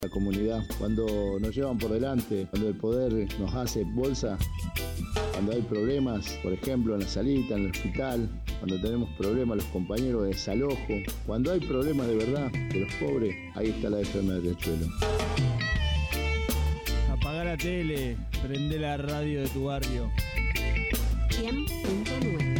la comunidad. Cuando nos llevan por delante, cuando el poder nos hace bolsa, cuando hay problemas, por ejemplo, en la salita, en el hospital, cuando tenemos problemas los compañeros de desalojo, cuando hay problemas de verdad de los pobres, ahí está la FM de Riachuelo. Apagá la tele, prende la radio de tu barrio. 100.9.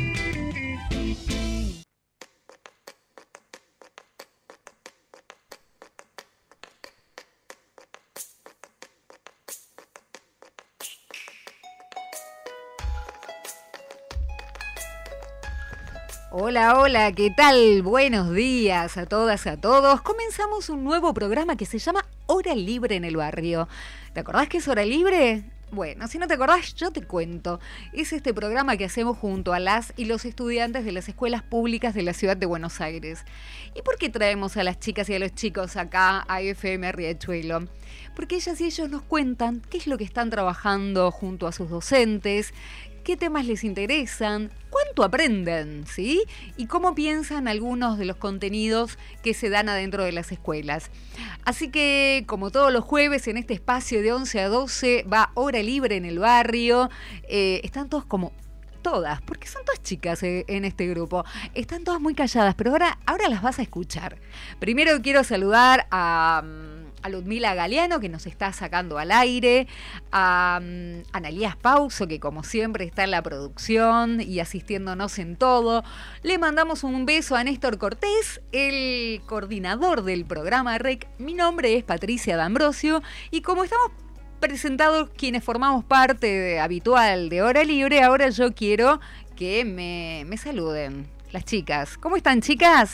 Hola, hola, ¿qué tal? Buenos días a todas, a todos. Comenzamos un nuevo programa que se llama Hora Libre en el Barrio. ¿Te acordás qué es Hora Libre? Bueno, si no te acordás, yo te cuento. Es este programa que hacemos junto a las y los estudiantes de las escuelas públicas de la ciudad de Buenos Aires. ¿Y por qué traemos a las chicas y a los chicos acá a FM Riachuelo? Porque ellas y ellos nos cuentan qué es lo que están trabajando junto a sus docentes, qué temas les interesan, cuánto aprenden, ¿sí? Y cómo piensan algunos de los contenidos que se dan adentro de las escuelas. Así que, como todos los jueves, en este espacio de 11 a 12 va Hora Libre en el Barrio. Están todos como... Todas, porque son todas chicas en este grupo. Están todas muy calladas, pero ahora las vas a escuchar. Primero quiero saludar a Ludmila Galeano, que nos está sacando al aire, a Analías Pauso, que como siempre está en la producción y asistiéndonos en todo. Le mandamos un beso a Néstor Cortés, el coordinador del programa REC. Mi nombre es Patricia D'Ambrosio y como estamos presentados quienes formamos parte habitual de Hora Libre, ahora yo quiero que me saluden las chicas. ¿Cómo están, chicas?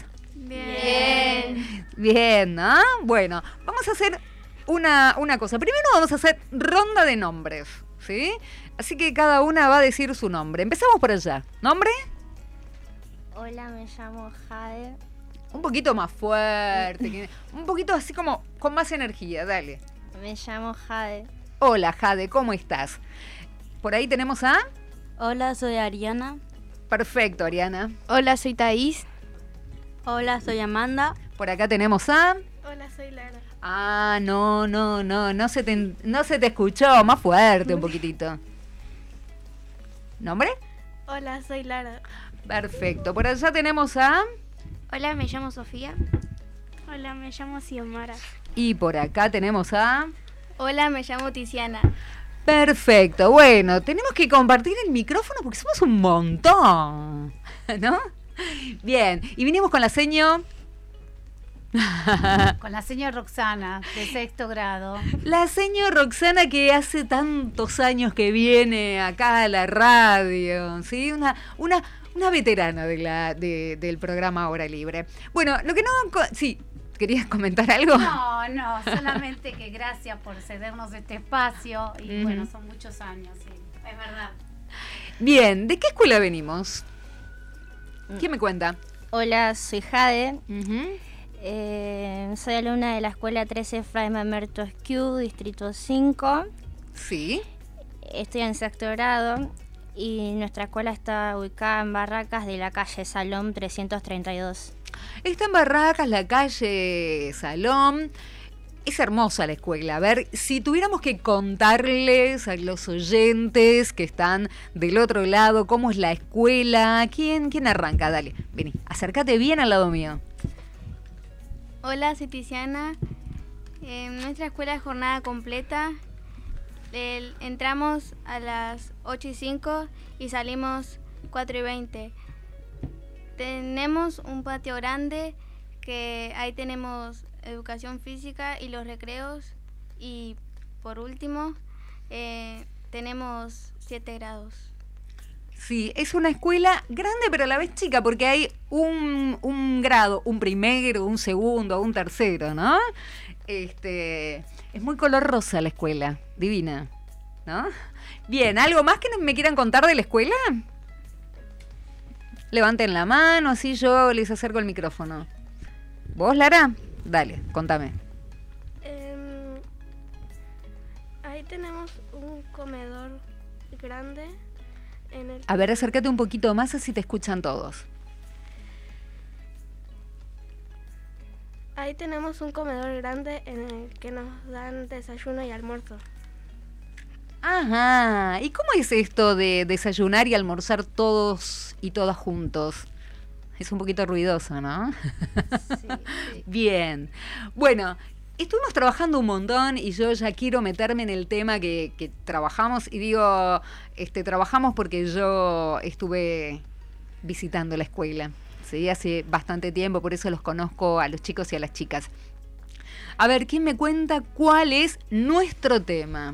Bien. Bien, ¿no? Bueno, vamos a hacer una cosa. Primero vamos a hacer ronda de nombres, ¿sí? Así que cada una va a decir su nombre. Empezamos por allá. ¿Nombre? Hola, me llamo Jade. Un poquito más fuerte, un poquito así como con más energía, dale. Me llamo Jade. Hola, Jade, ¿cómo estás? Por ahí tenemos a... Hola, soy Ariana. Perfecto, Ariana. Hola, soy Thaís. Hola, soy Amanda. Por acá tenemos a... Hola, soy Lara. Ah, no se te escuchó, más fuerte un poquitito. ¿Nombre? Hola, soy Lara. Perfecto, por allá tenemos a... Hola, me llamo Sofía. Hola, me llamo Xiomara. Y por acá tenemos a... Hola, me llamo Tiziana. Perfecto, bueno, tenemos que compartir el micrófono porque somos un montón, ¿no? Bien, y vinimos con la seño... Con la señora Roxana, de 6º grado. La señora Roxana que hace tantos años que viene acá a la radio, ¿sí? Una veterana del programa Hora Libre. Bueno, lo que no... Sí, ¿querías comentar algo? No, solamente que gracias por cedernos este espacio. Y bueno, son muchos años, sí, es verdad. Bien, ¿de qué escuela venimos? ¿Quién me cuenta? Hola, soy Jade. Uh-huh. Soy alumna de la escuela 13 Fray Mamerto Esquiú, Distrito 5. Sí. Estoy en 6º grado y nuestra escuela está ubicada en Barracas de la calle Salom 332. Está en Barracas, la calle Salom. Es hermosa la escuela. A ver, si tuviéramos que contarles a los oyentes que están del otro lado cómo es la escuela, ¿quién arranca? Dale, vení, acércate bien al lado mío. Hola, soy Tiziana. Nuestra escuela es jornada completa. Entramos a las 8:05 y salimos 4:20. Tenemos un patio grande que ahí tenemos educación física y los recreos. Y por último, tenemos 7 grados. Sí, es una escuela grande pero a la vez chica porque hay un grado, un primero, un segundo, un tercero, ¿no? Es muy color rosa la escuela, divina, ¿no? Bien, ¿algo más que me quieran contar de la escuela? Levanten la mano, así yo les acerco el micrófono. ¿Vos, Lara? Dale, contame. Ahí tenemos un comedor grande. A ver, acércate un poquito más así te escuchan todos. Ahí Ahí tenemos un comedor grande en el que nos dan desayuno y almuerzo. Ajá, ¿y cómo es esto de desayunar y almorzar todos y todas juntos? Es un poquito ruidoso, ¿no? Sí. Bien, bueno, estuvimos trabajando un montón y yo ya quiero meterme en el tema que trabajamos, y digo, trabajamos porque yo estuve visitando la escuela, ¿sí? Hace bastante tiempo, por eso los conozco a los chicos y a las chicas. A ver, ¿quién me cuenta cuál es nuestro tema?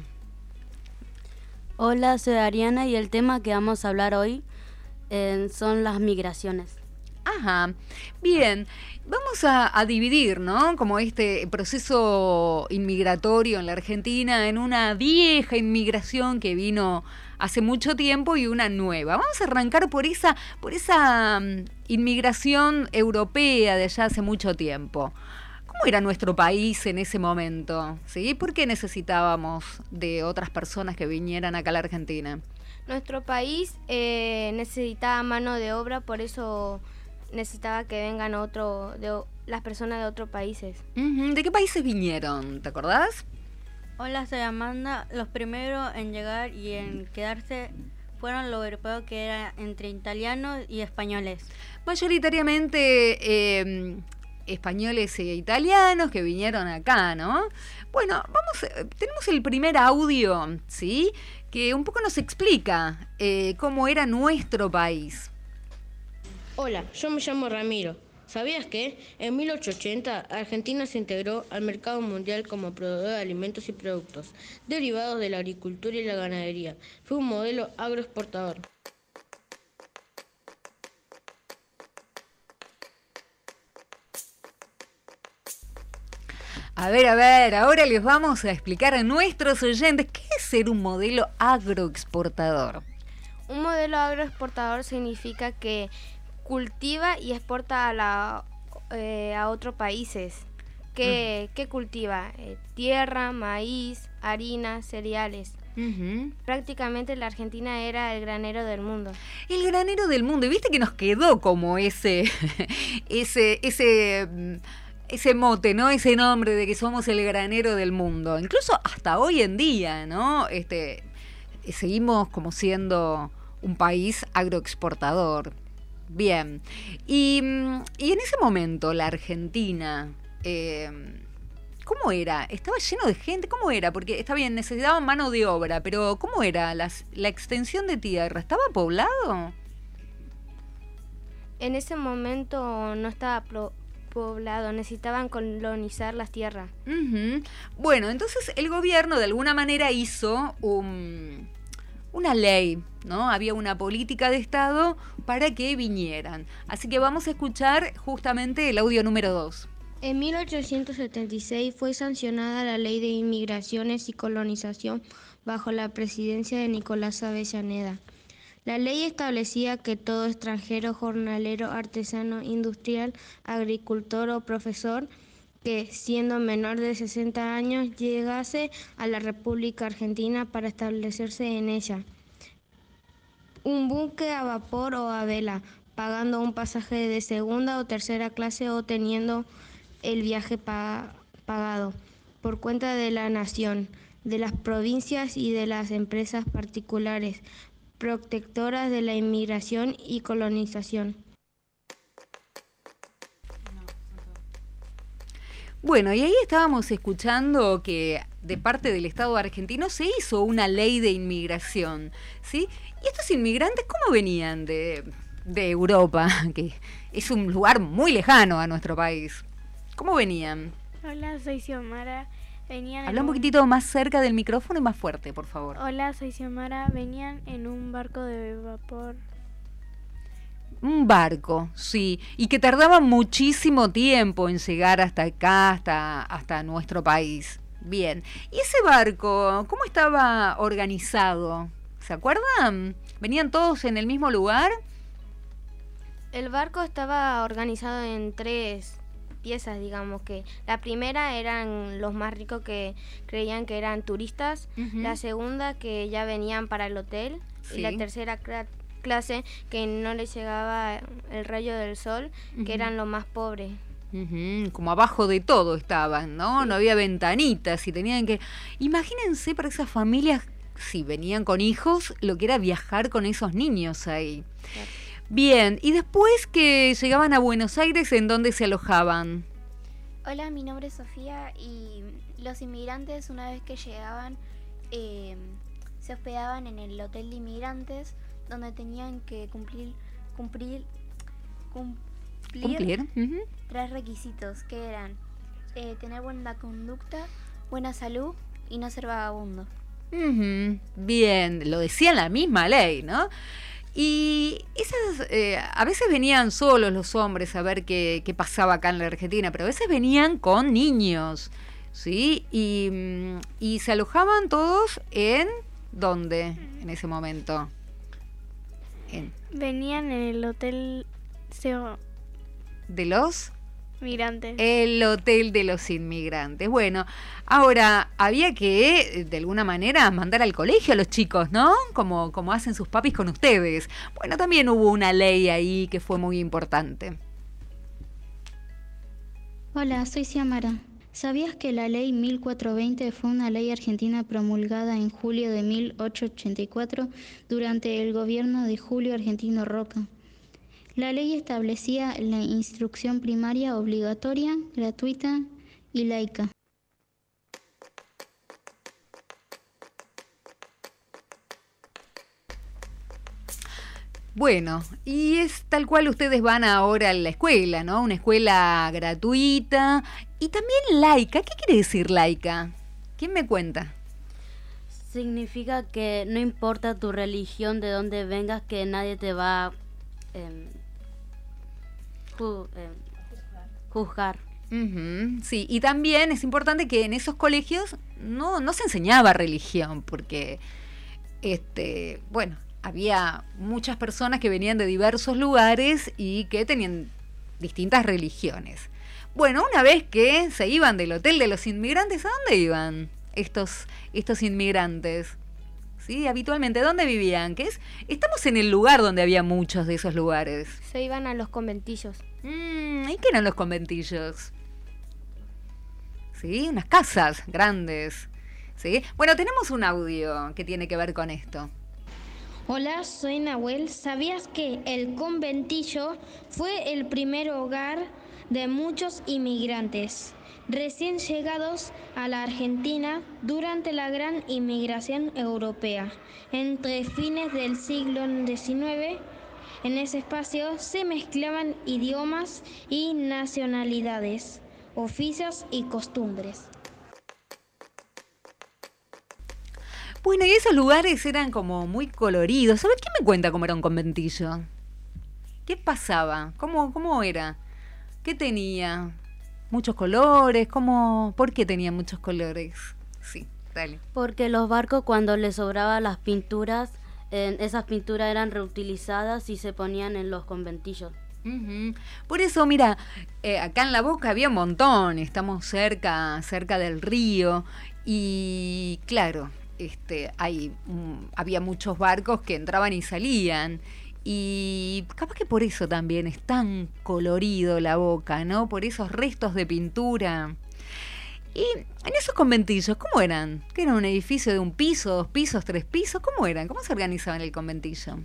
Hola, soy Ariana y el tema que vamos a hablar hoy son las migraciones. Ajá, bien, vamos a dividir, ¿no? Como este proceso inmigratorio en la Argentina en una vieja inmigración que vino hace mucho tiempo y una nueva. Vamos a arrancar por esa inmigración europea de allá hace mucho tiempo. ¿Cómo era nuestro país en ese momento? ¿Sí? ¿Por qué necesitábamos de otras personas que vinieran acá a la Argentina? Nuestro país necesitaba mano de obra, por eso necesitaba que vengan las personas de otros países. ¿De qué países vinieron? ¿Te acordás? Hola, soy Amanda. Los primeros en llegar y en quedarse fueron los europeos, que eran entre italianos y españoles. Mayoritariamente españoles e italianos que vinieron acá, ¿no? Bueno, tenemos el primer audio, ¿sí? Que un poco nos explica cómo era nuestro país. Hola, yo me llamo Ramiro. ¿Sabías que en 1880 Argentina se integró al mercado mundial como proveedor de alimentos y productos derivados de la agricultura y la ganadería? Fue un modelo agroexportador. A ver, ahora les vamos a explicar a nuestros oyentes qué es ser un modelo agroexportador. Un modelo agroexportador significa que cultiva y exporta a otros países. ¿Qué cultiva? Tierra, maíz, harina, cereales. Prácticamente la Argentina era el granero del mundo. El granero del mundo. Y viste que nos quedó como ese mote, ¿no? Ese nombre de que somos el granero del mundo. Incluso hasta hoy en día, ¿no? Seguimos como siendo un país agroexportador. Bien. Y en ese momento, la Argentina, ¿cómo era? ¿Estaba lleno de gente? ¿Cómo era? Porque está bien, necesitaban mano de obra, pero ¿cómo era la extensión de tierra? ¿Estaba poblado? En ese momento no estaba poblado, necesitaban colonizar las tierras. Bueno, entonces el gobierno de alguna manera hizo una ley, ¿no? Había una política de Estado para que vinieran. Así que vamos a escuchar justamente el audio número 2. En 1876 fue sancionada la Ley de Inmigraciones y Colonización bajo la presidencia de Nicolás Avellaneda. La ley establecía que todo extranjero, jornalero, artesano, industrial, agricultor o profesor que, siendo menor de 60 años, llegase a la República Argentina para establecerse en ella, un buque a vapor o a vela, pagando un pasaje de segunda o tercera clase o teniendo el viaje pagado por cuenta de la nación, de las provincias y de las empresas particulares, protectoras de la inmigración y colonización. Bueno, y ahí estábamos escuchando que de parte del Estado argentino se hizo una ley de inmigración, ¿sí? Y estos inmigrantes, ¿cómo venían de Europa? Que es un lugar muy lejano a nuestro país. ¿Cómo venían? Hola, soy Xiomara. Habla un poquitito más cerca del micrófono y más fuerte, por favor. Hola, soy Xiomara. Venían en un barco de vapor. Un barco, sí, y que tardaba muchísimo tiempo en llegar hasta acá, hasta nuestro país. Bien, ¿y ese barco cómo estaba organizado? ¿Se acuerdan? ¿Venían todos en el mismo lugar? El barco estaba organizado en 3 piezas, digamos, que la primera eran los más ricos que creían que eran turistas, la segunda que ya venían para el hotel, sí, y la tercera clase que no les llegaba el rayo del sol, que eran los más pobres. Como abajo de todo estaban, ¿no? No había ventanitas y tenían que... Imagínense para esas familias, si venían con hijos, lo que era viajar con esos niños ahí. Claro. Bien, y después que llegaban a Buenos Aires, ¿en dónde se alojaban? Hola, mi nombre es Sofía y los inmigrantes una vez que llegaban se hospedaban en el hotel de inmigrantes donde tenían que cumplir Ujú. 3 requisitos que eran tener buena conducta, buena salud y no ser vagabundo. Bien, lo decía en la misma ley, ¿no? Y esas, a veces venían solos los hombres a ver qué pasaba acá en la Argentina, pero a veces venían con niños, ¿sí? Y se alojaban todos ¿en dónde en ese momento? Venían en el hotel ¿De los? inmigrantes. El hotel de los inmigrantes. Bueno, ahora había que, de alguna manera, mandar al colegio a los chicos, ¿no? Como hacen sus papis con ustedes. Bueno, también hubo una ley ahí que fue muy importante. Hola, soy Xiamara. ¿Sabías que la ley 1420 fue una ley argentina promulgada en julio de 1884 durante el gobierno de Julio Argentino Roca? La ley establecía la instrucción primaria obligatoria, gratuita y laica. Bueno, y es tal cual ustedes van ahora a la escuela, ¿no? Una escuela gratuita y también laica. ¿Qué quiere decir laica? ¿Quién me cuenta? Significa que no importa tu religión, de dónde vengas, que nadie te va a juzgar. Sí, y también es importante que en esos colegios no se enseñaba religión, porque, bueno, había muchas personas que venían de diversos lugares y que tenían distintas religiones. Bueno, una vez que se iban del hotel de los inmigrantes, ¿a dónde iban estos inmigrantes? Sí, habitualmente, ¿dónde vivían? Estamos en el lugar donde había muchos de esos lugares. Se iban a los conventillos. ¿Y qué eran los conventillos? Sí, unas casas grandes. ¿Sí? Bueno, tenemos un audio que tiene que ver con esto. Hola, soy Nahuel. ¿Sabías que el conventillo fue el primer hogar de muchos inmigrantes recién llegados a la Argentina durante la gran inmigración europea? Entre fines del siglo XIX, en ese espacio se mezclaban idiomas y nacionalidades, oficios y costumbres. Bueno, y esos lugares eran como muy coloridos. ¿Sabes qué me cuenta cómo era un conventillo? ¿Qué pasaba? ¿Cómo era? ¿Qué tenía? ¿Muchos colores? ¿Por qué tenía muchos colores? Sí, dale. Porque los barcos, cuando les sobraban las pinturas, esas pinturas eran reutilizadas y se ponían en los conventillos. Por eso, mira, acá en La Boca había un montón. Estamos cerca del río y claro, había muchos barcos que entraban y salían. Y capaz que por eso también es tan colorido La Boca, ¿no? Por esos restos de pintura. Y en esos conventillos, ¿cómo eran? ¿Qué era un edificio de 1 piso, 2 pisos, 3 pisos? ¿Cómo eran? ¿Cómo se organizaban el conventillo?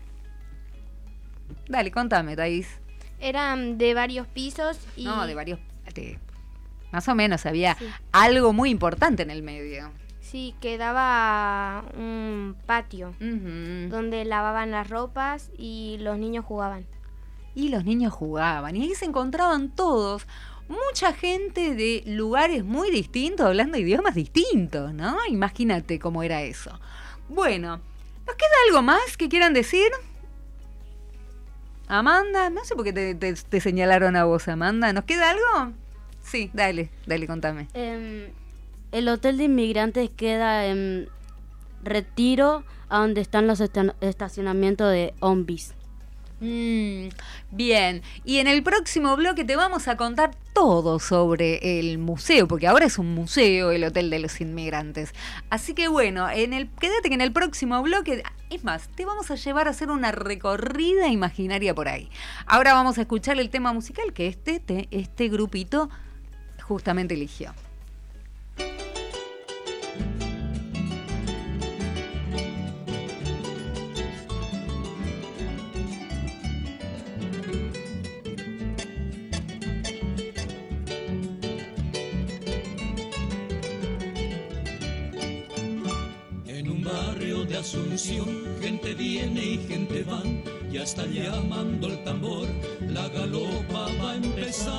Dale, contame, Thaís. Eran de varios pisos y... No, de varios... más o menos, había algo muy importante en el medio. Sí, quedaba un patio donde lavaban las ropas y los niños jugaban. Y ahí se encontraban todos, mucha gente de lugares muy distintos, hablando idiomas distintos, ¿no? Imagínate cómo era eso. Bueno, ¿nos queda algo más que quieran decir? Amanda, no sé por qué te señalaron a vos, Amanda. ¿Nos queda algo? Sí, dale, contame. El hotel de inmigrantes queda en Retiro, a donde están los estacionamientos de Ombis. Bien, y en el próximo bloque te vamos a contar todo sobre el museo, porque ahora es un museo el Hotel de los Inmigrantes. Así que bueno, quédate que en el próximo bloque, es más, te vamos a llevar a hacer una recorrida imaginaria por ahí. Ahora vamos a escuchar el tema musical que este grupito justamente eligió. De Asunción, gente viene y gente va, ya está llamando el tambor, la galopa va a empezar.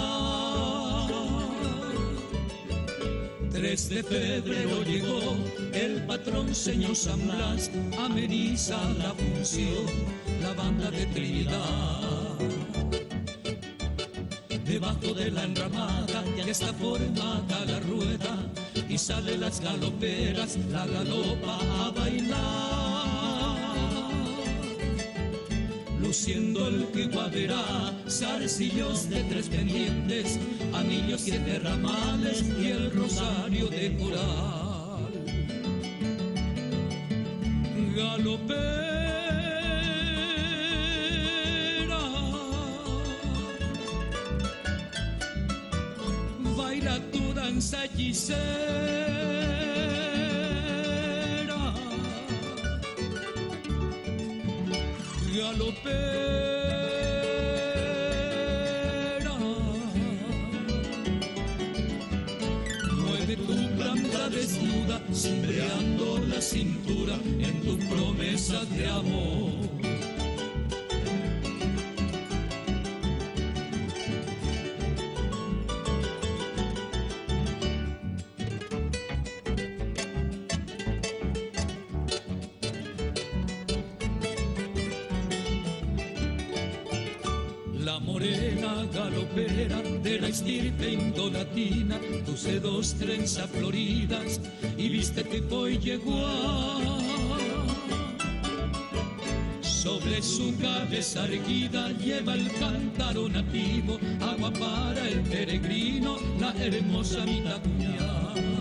3 de febrero llegó el patrón señor San Blas, ameniza la función, la banda de Trinidad. Debajo de la enramada ya está formada la rueda y salen las galoperas, la galopa a bailar. Luciendo el quiguaverá, zarcillos de 3 pendientes, anillos 7 ramales y el rosario de coral. Galopera, baila tu danza hechicera, galopera, mueve tu planta desnuda, cimbreando la cintura en tu promesa de amor. Morena galopera de la estirpe indolatina, tus sedos trenzas floridas y vístete hoy llegó. Sobre su cabeza erguida lleva el cántaro nativo, agua para el peregrino, la hermosa Mitacuñá.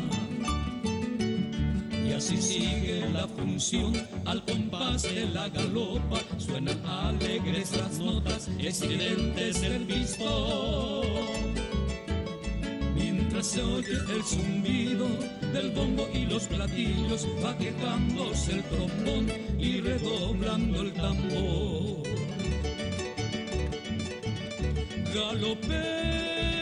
Y así sigue la función, al compás de la galopa, suenan alegres las notas, estridentes del pistón. Mientras se oye el zumbido del bombo y los platillos, va quejándose el trombón y redoblando el tambor. Galopera,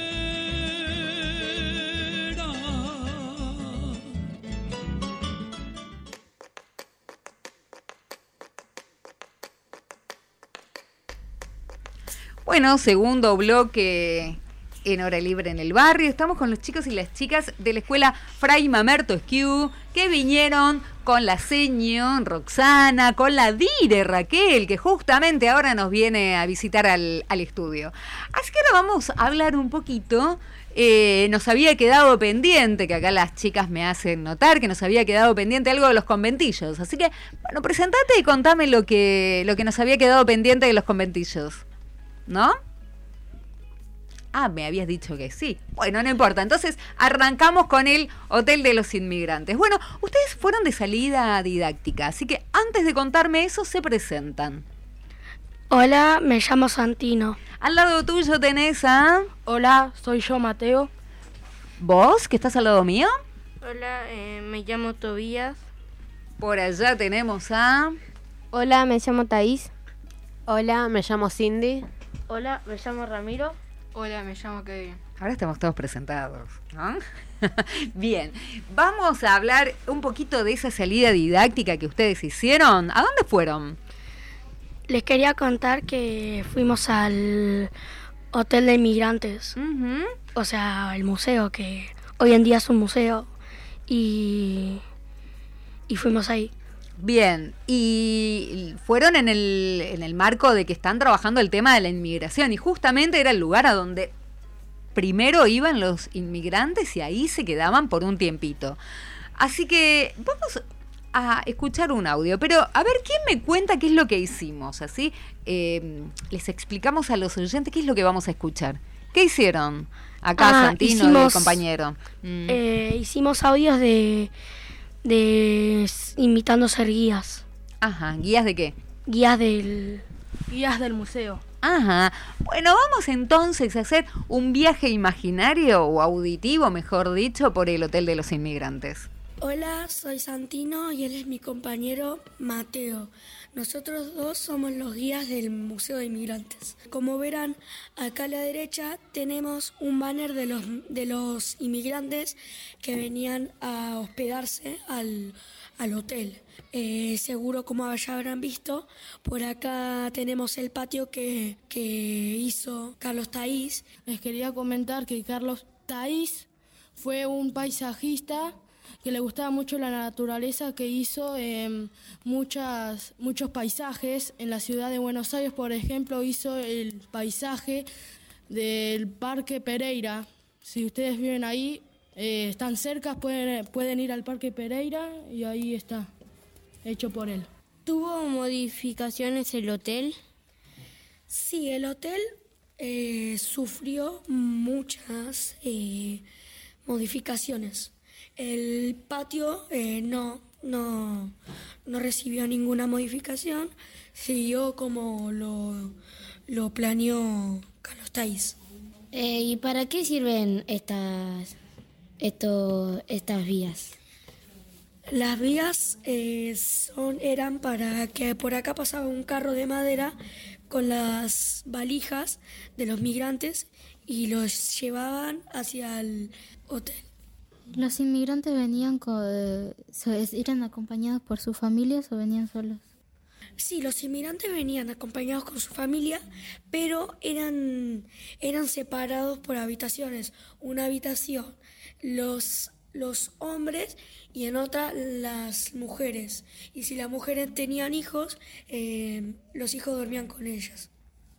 bueno, segundo bloque en Hora Libre en el Barrio. Estamos con los chicos y las chicas de la escuela Fray Mamerto Esquiú, que vinieron con la seño Roxana, con la dire Raquel, que justamente ahora nos viene a visitar al estudio. Así que ahora vamos a hablar un poquito. Nos había quedado pendiente, que acá las chicas me hacen notar, que nos había quedado pendiente algo de los conventillos. Así que, bueno, presentate y contame lo que nos había quedado pendiente de los conventillos. ¿No? Ah, me habías dicho que sí. Bueno, no importa. Entonces, arrancamos con el Hotel de los Inmigrantes. Bueno, ustedes fueron de salida didáctica, así que antes de contarme eso, se presentan. Hola, me llamo Santino. Al lado tuyo tenés a... Hola, soy yo, Mateo. ¿Vos, que estás al lado mío? Hola, me llamo Tobías. Por allá tenemos a... Hola, me llamo Thaís. Hola, me llamo Cindy. Hola, me llamo Ramiro. Hola, me llamo Kevin. Ahora estamos todos presentados, ¿no? Bien, vamos a hablar un poquito de esa salida didáctica que ustedes hicieron. ¿A dónde fueron? Les quería contar que fuimos al Hotel de Inmigrantes. Uh-huh. O sea, el museo, que hoy en día es un museo. Y fuimos ahí. Bien, y fueron en el marco de que están trabajando el tema de la inmigración, y justamente era el lugar a donde primero iban los inmigrantes y ahí se quedaban por un tiempito. Así que vamos a escuchar un audio, pero a ver, ¿quién me cuenta qué es lo que hicimos? Así les explicamos a los oyentes qué es lo que vamos a escuchar. ¿Qué hicieron acá, Santino y el compañero? Hicimos audios de imitando ser guías. Ajá, ¿guías de qué? Guías del museo. Ajá. Bueno, vamos entonces a hacer un viaje imaginario o auditivo, mejor dicho, por el Hotel de los Inmigrantes. Hola, soy Santino y él es mi compañero Mateo. Nosotros dos somos los guías del Museo de Inmigrantes. Como verán, acá a la derecha tenemos un banner de los inmigrantes que venían a hospedarse al hotel. Seguro, como ya habrán visto, por acá tenemos el patio que hizo Carlos Taís. Les quería comentar que Carlos Taís fue un paisajista que le gustaba mucho la naturaleza, que hizo muchos paisajes en la ciudad de Buenos Aires. Por ejemplo, hizo el paisaje del Parque Pereira. Si ustedes viven ahí, están cerca, pueden ir al Parque Pereira y ahí está, hecho por él. ¿Tuvo modificaciones el hotel? Sí, el hotel sufrió muchas modificaciones. El patio no recibió ninguna modificación, siguió como lo planeó Carlos Taís. ¿Y para qué sirven estas vías? Las vías eran para que por acá pasaba un carro de madera con las valijas de los migrantes y los llevaban hacia el hotel. ¿Los inmigrantes eran acompañados por sus familias o venían solos? Sí, los inmigrantes venían acompañados con su familia, pero eran separados por habitaciones. Una habitación los hombres y en otra las mujeres. Y si las mujeres tenían hijos, los hijos dormían con ellas.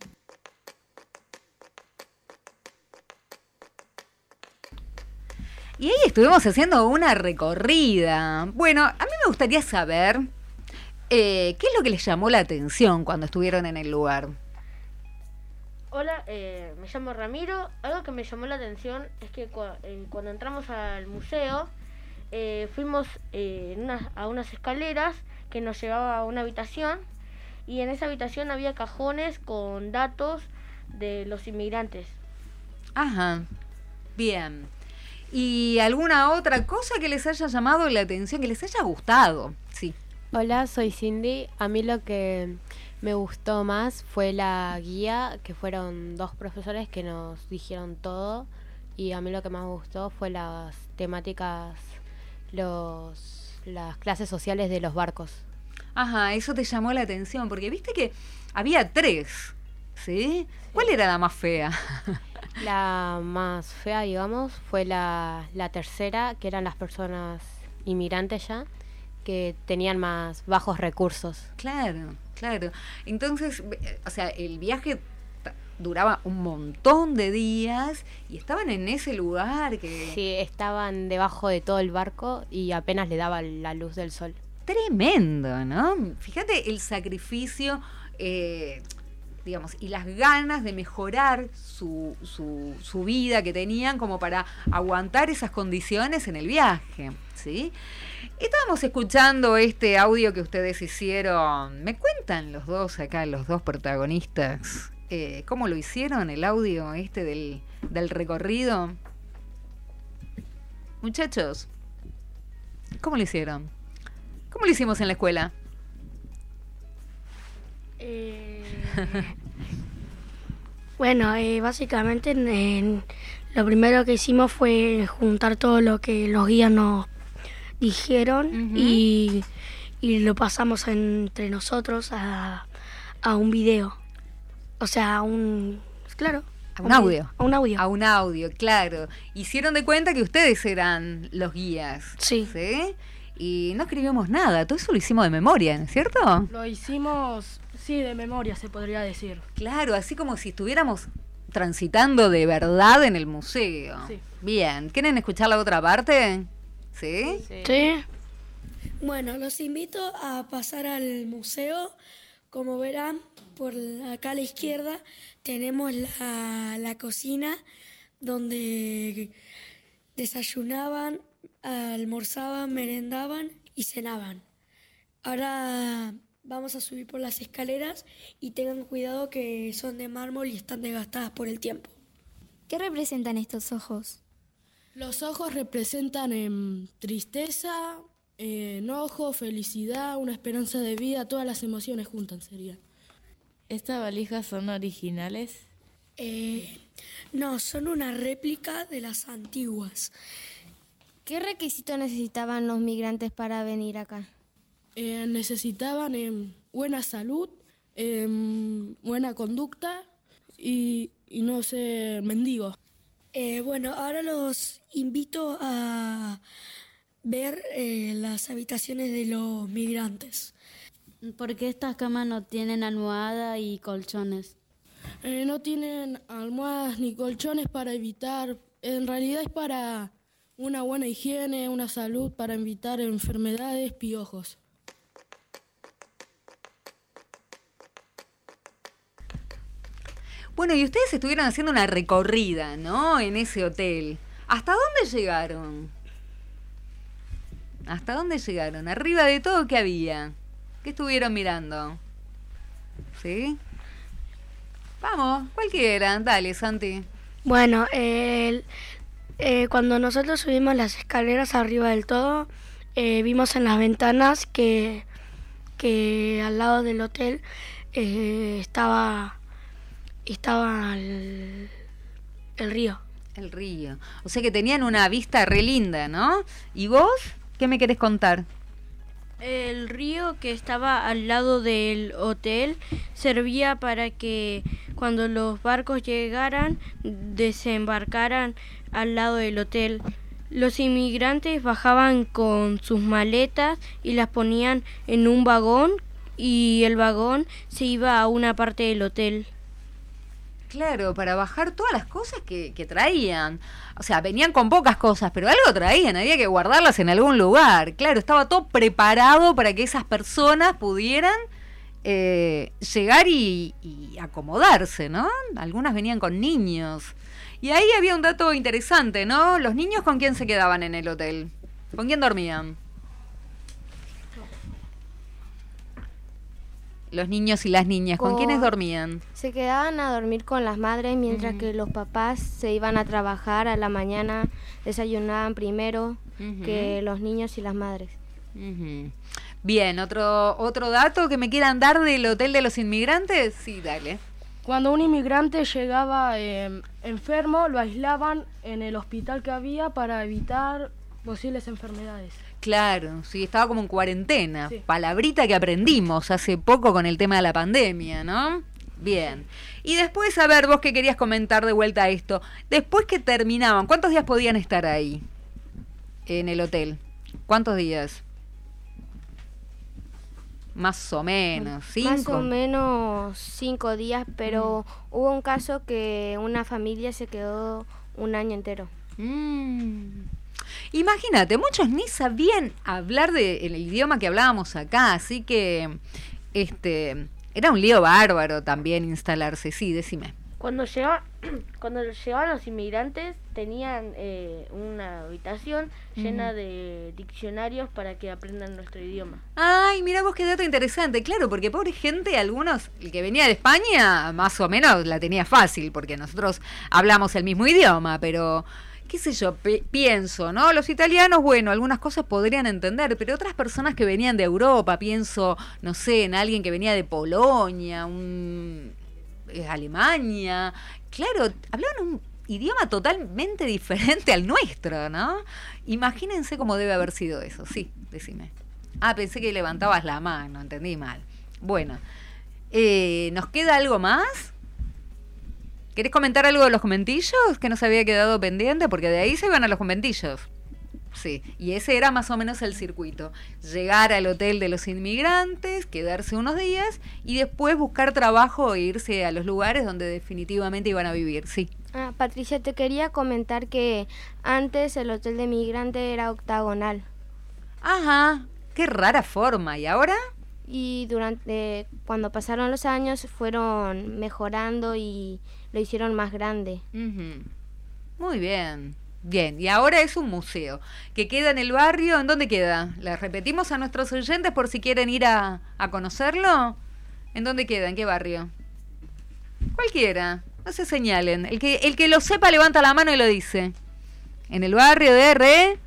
Y ahí estuvimos haciendo una recorrida. Bueno, a mí me gustaría saber qué es lo que les llamó la atención cuando estuvieron en el lugar. Hola, me llamo Ramiro. Algo que me llamó la atención es que cuando entramos al museo fuimos a unas escaleras que nos llevaba a una habitación, y en esa habitación había cajones con datos de los inmigrantes. Ajá, bien. ¿Y alguna otra cosa que les haya llamado la atención, que les haya gustado? Sí. Hola, soy Cindy. A mí lo que me gustó más fue la guía, que fueron 2 profesores que nos dijeron todo, y a mí lo que más me gustó fue las temáticas, las clases sociales de los barcos. Ajá, eso te llamó la atención, porque viste que había 3, ¿sí? ¿Cuál era la más fea? La más fea, digamos, fue la tercera, que eran las personas inmigrantes ya, que tenían más bajos recursos. Claro, claro. Entonces, o sea, el viaje duraba un montón de días y estaban en ese lugar que... Sí, estaban debajo de todo el barco y apenas le daba la luz del sol. Tremendo, ¿no? Fíjate el sacrificio, digamos, y las ganas de mejorar su vida que tenían como para aguantar esas condiciones en el viaje, ¿sí? Estábamos escuchando este audio que ustedes hicieron. ¿Me cuentan los dos acá, los dos protagonistas, cómo lo hicieron, el audio del recorrido? Muchachos, ¿cómo lo hicieron? ¿Cómo lo hicimos en la escuela? Bueno, básicamente lo primero que hicimos fue juntar todo lo que los guías nos dijeron, y lo pasamos entre nosotros a un video. O sea, a un audio. A un audio, claro. Hicieron de cuenta que ustedes eran los guías. Sí. ¿Sí? Y no escribimos nada, todo eso lo hicimos de memoria, ¿no es cierto? Lo hicimos, sí, de memoria se podría decir. Claro, así como si estuviéramos transitando de verdad en el museo. Sí. Bien, ¿quieren escuchar la otra parte? ¿Sí? Sí. Bueno, los invito a pasar al museo. Como verán, por acá a la izquierda tenemos la cocina donde desayunaban, almorzaban, merendaban y cenaban. Ahora vamos a subir por las escaleras y tengan cuidado que son de mármol y están desgastadas por el tiempo. ¿Qué representan estos ojos? Los ojos representan tristeza, enojo, felicidad, una esperanza de vida, todas las emociones juntas serían. ¿Estas valijas son originales? No, son una réplica de las antiguas. ¿Qué requisitos necesitaban los migrantes para venir acá? Necesitaban buena salud, buena conducta y no ser mendigos. Bueno, ahora los invito a ver las habitaciones de los migrantes. ¿Por qué estas camas no tienen almohada y colchones? No tienen almohadas ni colchones para evitar, en realidad es para una buena higiene, una salud, para evitar enfermedades, piojos. Bueno, y ustedes estuvieron haciendo una recorrida, ¿no? En ese hotel. ¿Hasta dónde llegaron? ¿Hasta dónde llegaron? Arriba de todo, ¿qué había? ¿Qué estuvieron mirando? ¿Sí? Vamos, cualquiera. Dale, Santi. Bueno, cuando nosotros subimos las escaleras arriba del todo, vimos en las ventanas que al lado del hotel estaba el río. El río. O sea que tenían una vista re linda, ¿no? ¿Y vos? ¿Qué me querés contar? El río que estaba al lado del hotel servía para que cuando los barcos llegaran, desembarcaran al lado del hotel. Los inmigrantes bajaban con sus maletas y las ponían en un vagón y el vagón se iba a una parte del hotel. Claro, para bajar todas las cosas que traían. O sea, venían con pocas cosas, pero algo traían, había que guardarlas en algún lugar. Claro, estaba todo preparado para que esas personas pudieran llegar y acomodarse, ¿no? Algunas venían con niños. Y ahí había un dato interesante, ¿no? ¿Los niños con quién se quedaban en el hotel? ¿Con quién dormían? Los niños y las niñas, ¿con quiénes dormían? Se quedaban a dormir con las madres mientras que los papás se iban a trabajar a la mañana, desayunaban primero que los niños y las madres. Bien, ¿otro dato que me quieran dar del Hotel de los Inmigrantes? Sí, dale. Cuando un inmigrante llegaba enfermo, lo aislaban en el hospital que había para evitar posibles enfermedades. Claro, sí, estaba como en cuarentena. Sí. Palabrita que aprendimos hace poco con el tema de la pandemia, ¿no? Bien. Y después, a ver, vos qué querías comentar de vuelta a esto. Después que terminaban, ¿cuántos días podían estar ahí? En el hotel. ¿Cuántos días? Más o menos, 5. Más o menos 5 días, pero hubo un caso que una familia se quedó un año entero. Imagínate, muchos ni sabían hablar el idioma que hablábamos acá, así que era un lío bárbaro también instalarse. Sí, decime. Cuando llegaban los inmigrantes tenían una habitación llena de diccionarios para que aprendan nuestro idioma. Ay, mira vos qué dato interesante. Claro, porque pobre gente, algunos, el que venía de España más o menos la tenía fácil, porque nosotros hablamos el mismo idioma, pero qué sé yo, pienso, ¿no? Los italianos, bueno, algunas cosas podrían entender, pero otras personas que venían de Europa, pienso, no sé, en alguien que venía de Polonia, Alemania, claro, hablaban un idioma totalmente diferente al nuestro, ¿no? Imagínense cómo debe haber sido eso. Sí, decime. Ah, pensé que levantabas la mano, entendí mal. Bueno, ¿nos queda algo más? ¿Querés comentar algo de los conventillos que nos había quedado pendiente? Porque de ahí se iban a los conventillos. Sí, y ese era más o menos el circuito. Llegar al Hotel de los Inmigrantes, quedarse unos días y después buscar trabajo e irse a los lugares donde definitivamente iban a vivir, sí. Patricia, te quería comentar que antes el Hotel de Migrante era octagonal. Ajá, Qué rara forma. ¿Y ahora? Y cuando pasaron los años fueron mejorando y lo hicieron más grande. Muy bien. Bien, y ahora es un museo que queda en el barrio. ¿En dónde queda? ¿Les repetimos a nuestros oyentes por si quieren ir a conocerlo? ¿En dónde queda? ¿En qué barrio? Cualquiera, no se señalen. El que lo sepa levanta la mano y lo dice. ¿En el barrio de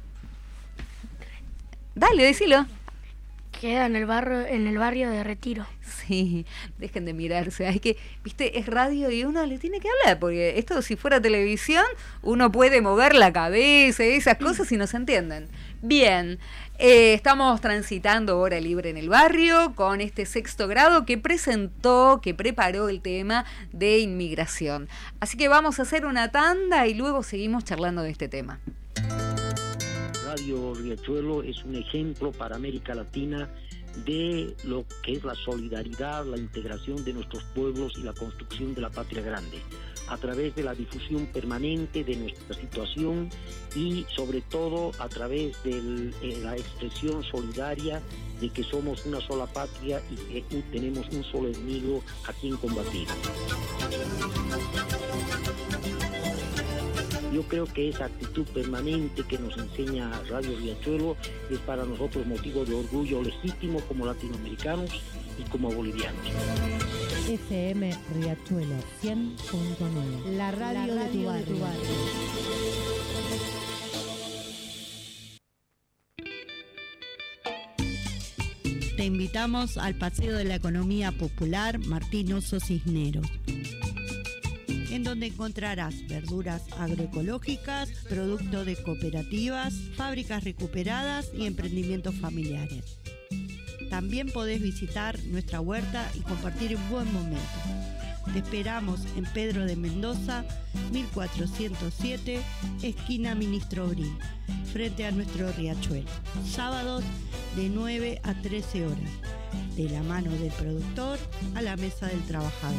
Dale, decilo. Queda en el barrio de Retiro. Sí, dejen de mirarse. Hay que, viste, es radio y uno le tiene que hablar, porque esto si fuera televisión, uno puede mover la cabeza y esas cosas y no se entienden. Bien, estamos transitando Hora Libre en el Barrio con este 6º grado que preparó el tema de inmigración. Así que vamos a hacer una tanda y luego seguimos charlando de este tema. Radio Riachuelo es un ejemplo para América Latina de lo que es la solidaridad, la integración de nuestros pueblos y la construcción de la patria grande, a través de la difusión permanente de nuestra situación y sobre todo a través de la expresión solidaria de que somos una sola patria y que tenemos un solo enemigo a quien combatir. Yo creo que esa actitud permanente que nos enseña Radio Riachuelo es para nosotros motivo de orgullo legítimo como latinoamericanos y como bolivianos. FM Riachuelo 100.9, la radio de tu barrio. Te invitamos al Paseo de la Economía Popular Martín Oso Cisneros, en donde encontrarás verduras agroecológicas, productos de cooperativas, fábricas recuperadas y emprendimientos familiares. También podés visitar nuestra huerta y compartir un buen momento. Te esperamos en Pedro de Mendoza, 1407, esquina Ministro Brin, frente a nuestro riachuelo. Sábados de 9 a 13 horas, de la mano del productor a la mesa del trabajador.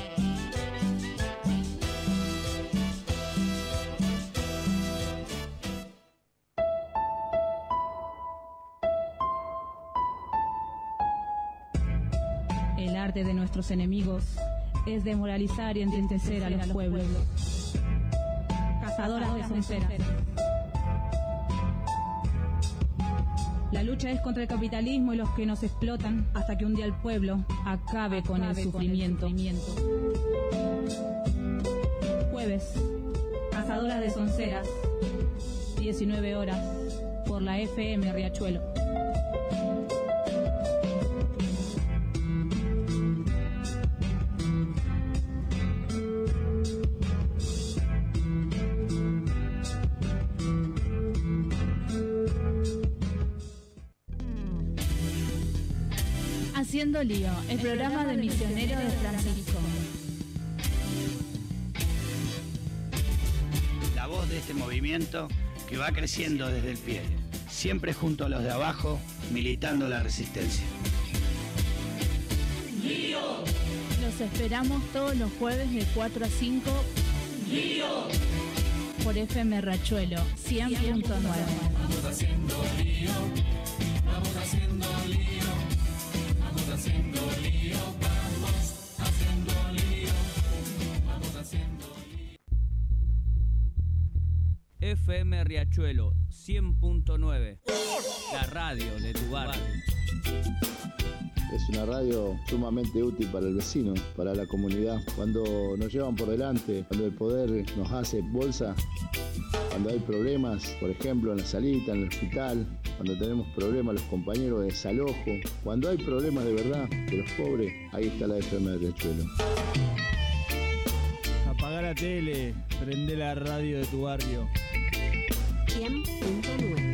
El arte de nuestros enemigos es demoralizar y entristecer a los pueblos. Cazadoras de sonceras. La lucha es contra el capitalismo y los que nos explotan hasta que un día el pueblo acabe con el sufrimiento. Jueves, Cazadoras de sonceras, 19 horas, por la FM Riachuelo. Haciendo Lío, el programa de Misioneros de Francisco. La voz de este movimiento que va creciendo desde el pie, siempre junto a los de abajo, militando la resistencia. ¡Lío! Los esperamos todos los jueves de 4 a 5. ¡Lío! Por FM Riachuelo 100.9. Vamos haciendo lío, vamos haciendo lío. Vamos haciendo lío, vamos haciendo lío, vamos haciendo lío. FM Riachuelo 100.9, la radio de tu barrio. Es una radio sumamente útil para el vecino, para la comunidad. Cuando nos llevan por delante, cuando el poder nos hace bolsa, cuando hay problemas, por ejemplo, en la salita, en el hospital, cuando tenemos problemas los compañeros de desalojo, cuando hay problemas de verdad de los pobres, ahí está la FM de Riachuelo. Apagá la tele, prende la radio de tu barrio. 100.9.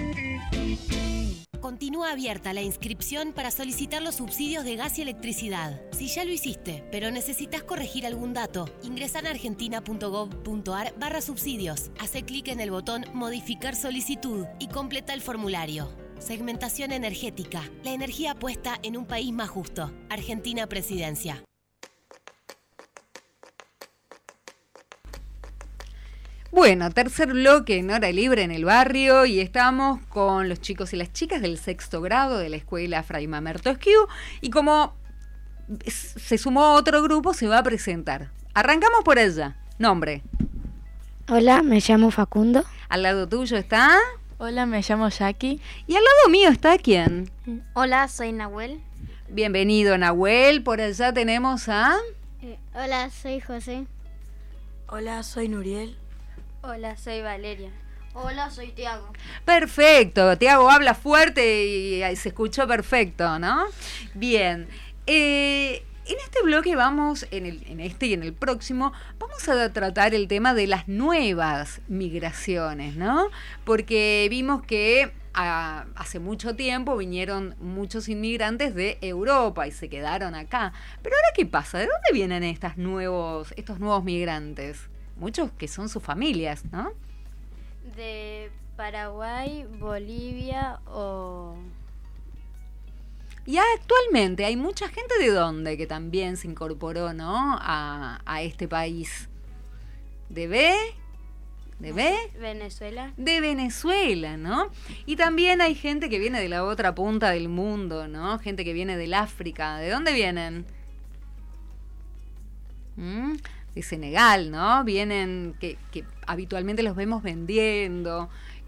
Continúa abierta la inscripción para solicitar los subsidios de gas y electricidad. Si ya lo hiciste, pero necesitas corregir algún dato, ingresa en argentina.gov.ar/subsidios. Hace clic en el botón Modificar solicitud y completa el formulario. Segmentación energética. La energía puesta en un país más justo. Argentina Presidencia. Bueno, tercer bloque en Hora Libre en el Barrio y estamos con los chicos y las chicas del 6º grado de la escuela Fray Mamerto Esquiu y como se sumó otro grupo se va a presentar. Arrancamos por ella. Nombre. Hola, me llamo Facundo. Al lado tuyo está... Hola, me llamo Jackie. Y al lado mío está ¿quién? Hola, soy Nahuel. Bienvenido, Nahuel. Por allá tenemos a... Hola, soy José. Hola, soy Nuriel. Hola, soy Valeria. Hola, soy Tiago. Perfecto, Tiago habla fuerte y se escuchó perfecto, ¿no? Bien, en este bloque vamos, en este y en el próximo, vamos a tratar el tema de las nuevas migraciones, ¿no? Porque vimos que hace mucho tiempo vinieron muchos inmigrantes de Europa y se quedaron acá. Pero ahora, ¿qué pasa? ¿De dónde vienen estos nuevos migrantes? Muchos que son sus familias, ¿no? De Paraguay, Bolivia o... Y actualmente hay mucha gente de dónde que también se incorporó, ¿no? A este país. ¿De Venezuela. De Venezuela, ¿no? Y también hay gente que viene de la otra punta del mundo, ¿no? Gente que viene del África. ¿De dónde vienen? De Senegal, ¿no? Vienen que habitualmente los vemos vendiendo,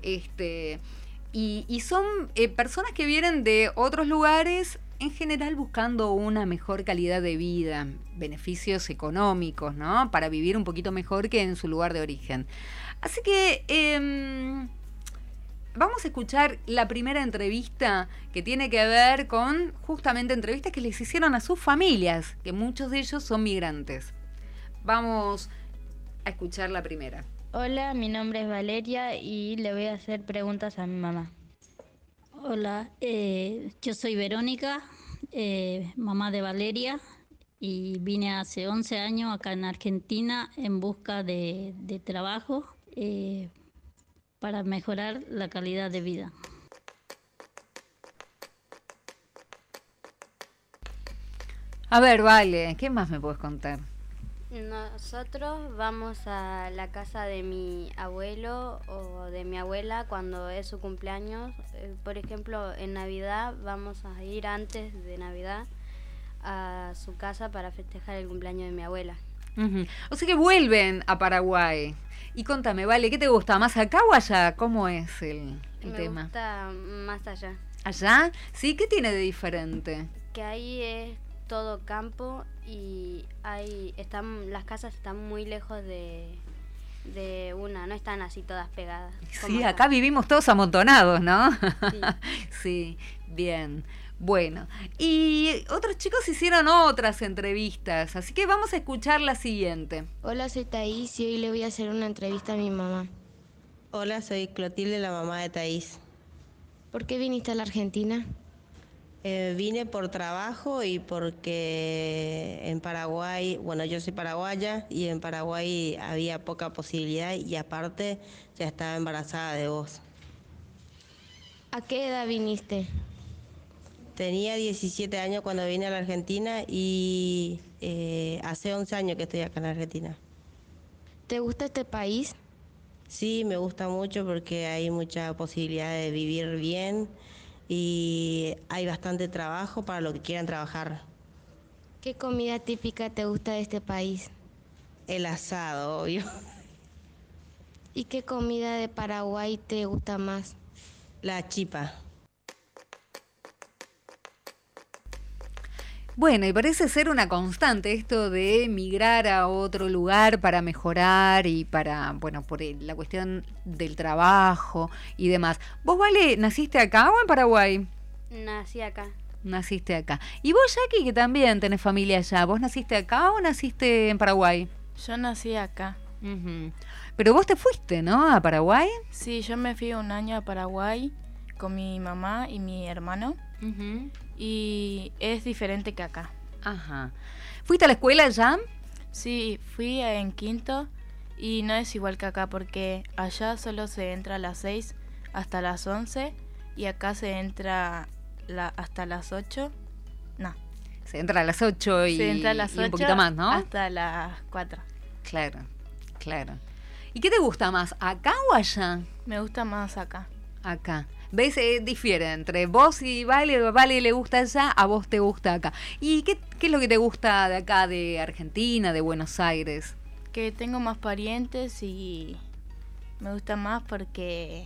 y son personas que vienen de otros lugares, en general buscando una mejor calidad de vida, beneficios económicos, ¿no? Para vivir un poquito mejor que en su lugar de origen. Así que vamos a escuchar la primera entrevista que tiene que ver con justamente entrevistas que les hicieron a sus familias, que muchos de ellos son migrantes. Vamos a escuchar la primera. Hola, mi nombre es Valeria y le voy a hacer preguntas a mi mamá. Hola, yo soy Verónica, mamá de Valeria, y vine hace 11 años acá en Argentina en busca de trabajo para mejorar la calidad de vida. A ver, Vale, ¿qué más me puedes contar? Nosotros vamos a la casa de mi abuelo o de mi abuela cuando es su cumpleaños. Por ejemplo, en Navidad vamos a ir antes de Navidad a su casa para festejar el cumpleaños de mi abuela. Uh-huh. O sea que vuelven a Paraguay. Y contame, Vale, ¿qué te gusta? ¿Más acá o allá? ¿Cómo es el tema? Me gusta más allá. ¿Allá? ¿Sí? ¿Qué tiene de diferente? Que ahí es todo campo y las casas están muy lejos de una, no están así todas pegadas. Sí, acá vivimos todos amontonados, ¿no? Sí. Sí, bien. Bueno, y otros chicos hicieron otras entrevistas, así que vamos a escuchar la siguiente. Hola, soy Thaís y hoy le voy a hacer una entrevista a mi mamá. Hola, soy Clotilde, la mamá de Thaís. ¿Por qué viniste a la Argentina? Vine por trabajo y porque en Paraguay, bueno, yo soy paraguaya y en Paraguay había poca posibilidad y aparte ya estaba embarazada de vos. ¿A qué edad viniste? Tenía 17 años cuando vine a la Argentina y hace 11 años que estoy acá en la Argentina. ¿Te gusta este país? Sí, me gusta mucho porque hay mucha posibilidad de vivir bien y hay bastante trabajo para los que quieran trabajar. ¿Qué comida típica te gusta de este país? El asado, obvio. ¿Y qué comida de Paraguay te gusta más? La chipa. Bueno, y parece ser una constante esto de migrar a otro lugar para mejorar y para, bueno, por la cuestión del trabajo y demás. ¿Vos, Vale, naciste acá o en Paraguay? Nací acá. Naciste acá. ¿Y vos, Jackie, que también tenés familia allá? ¿Vos naciste acá o naciste en Paraguay? Yo nací acá. Uh-huh. Pero vos te fuiste, ¿no? ¿A Paraguay? Sí, yo me fui un año a Paraguay con mi mamá y mi hermano. Uh-huh. Y es diferente que acá. Ajá. ¿Fuiste a la escuela ya? Sí, fui en quinto y no es igual que acá porque allá solo se entra a las 6 hasta las 11 y acá se entra hasta las 8. No. Se entra a las 8 y, se entra a las 8 y un poquito más, ¿no? Hasta las 4. Claro, claro. ¿Y qué te gusta más, acá o allá? Me gusta más acá. Acá. ¿Ves? Difiere entre vos y Vale le gusta allá, a vos te gusta acá. ¿Y qué es lo que te gusta de acá, de Argentina, de Buenos Aires? Que tengo más parientes y me gusta más porque...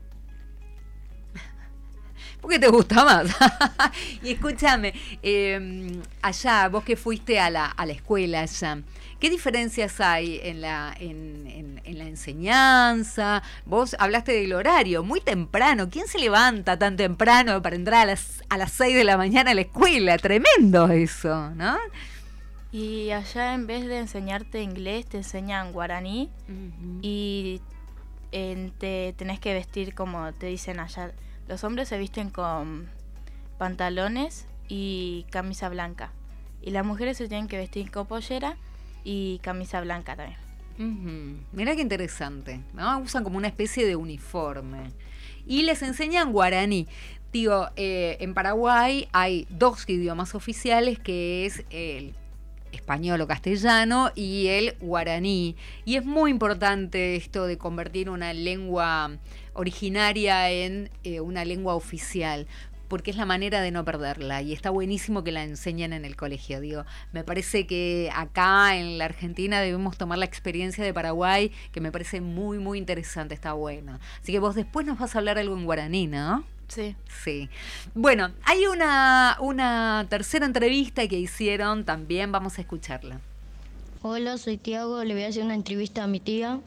¿Por qué te gusta más? Y escúchame, allá, vos que fuiste a la escuela allá, ¿qué diferencias hay en la enseñanza? Vos hablaste del horario, muy temprano. ¿Quién se levanta tan temprano para entrar a las 6 de la mañana a la escuela? Tremendo eso, ¿no? Y allá en vez de enseñarte inglés, te enseñan guaraní. Y te tenés que vestir como te dicen allá. Los hombres se visten con pantalones y camisa blanca. Y las mujeres se tienen que vestir con pollera y camisa blanca también. Mirá qué interesante, ¿no? Usan como una especie de uniforme. Y les enseñan guaraní. Digo, en Paraguay hay 2 idiomas oficiales, que es el español o castellano y el guaraní. Y es muy importante esto de convertir una lengua originaria en una lengua oficial, porque es la manera de no perderla, y está buenísimo que la enseñen en el colegio. Digo, me parece que acá en la Argentina debemos tomar la experiencia de Paraguay, que me parece muy, muy interesante, está buena. Así que vos después nos vas a hablar algo en guaraní, ¿no? Sí. Sí. Bueno, hay una tercera entrevista que hicieron, también vamos a escucharla. Hola, soy Tiago, le voy a hacer una entrevista a mi tía.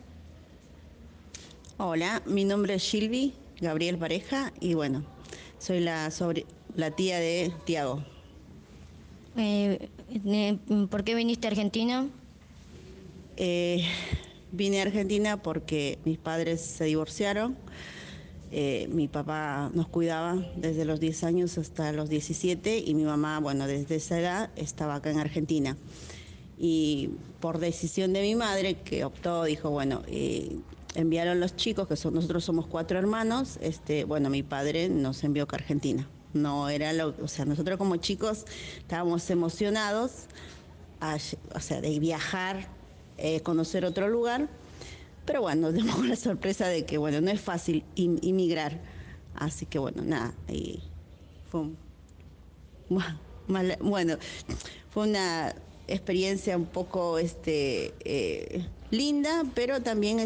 Hola, mi nombre es Shilvi Gabriel Pareja y bueno, soy la tía de Tiago. ¿Por qué viniste a Argentina? Vine a Argentina porque mis padres se divorciaron. Mi papá nos cuidaba desde los 10 años hasta los 17 y mi mamá, bueno, desde esa edad estaba acá en Argentina. Y por decisión de mi madre, que optó, dijo, bueno, enviaron los chicos, nosotros somos 4 hermanos, bueno, mi padre nos envió a Argentina. No era nosotros como chicos estábamos emocionados, de viajar, conocer otro lugar, pero bueno, nos dimos la sorpresa de que, bueno, no es fácil inmigrar, así que bueno, nada, y fue fue una experiencia un poco linda, pero también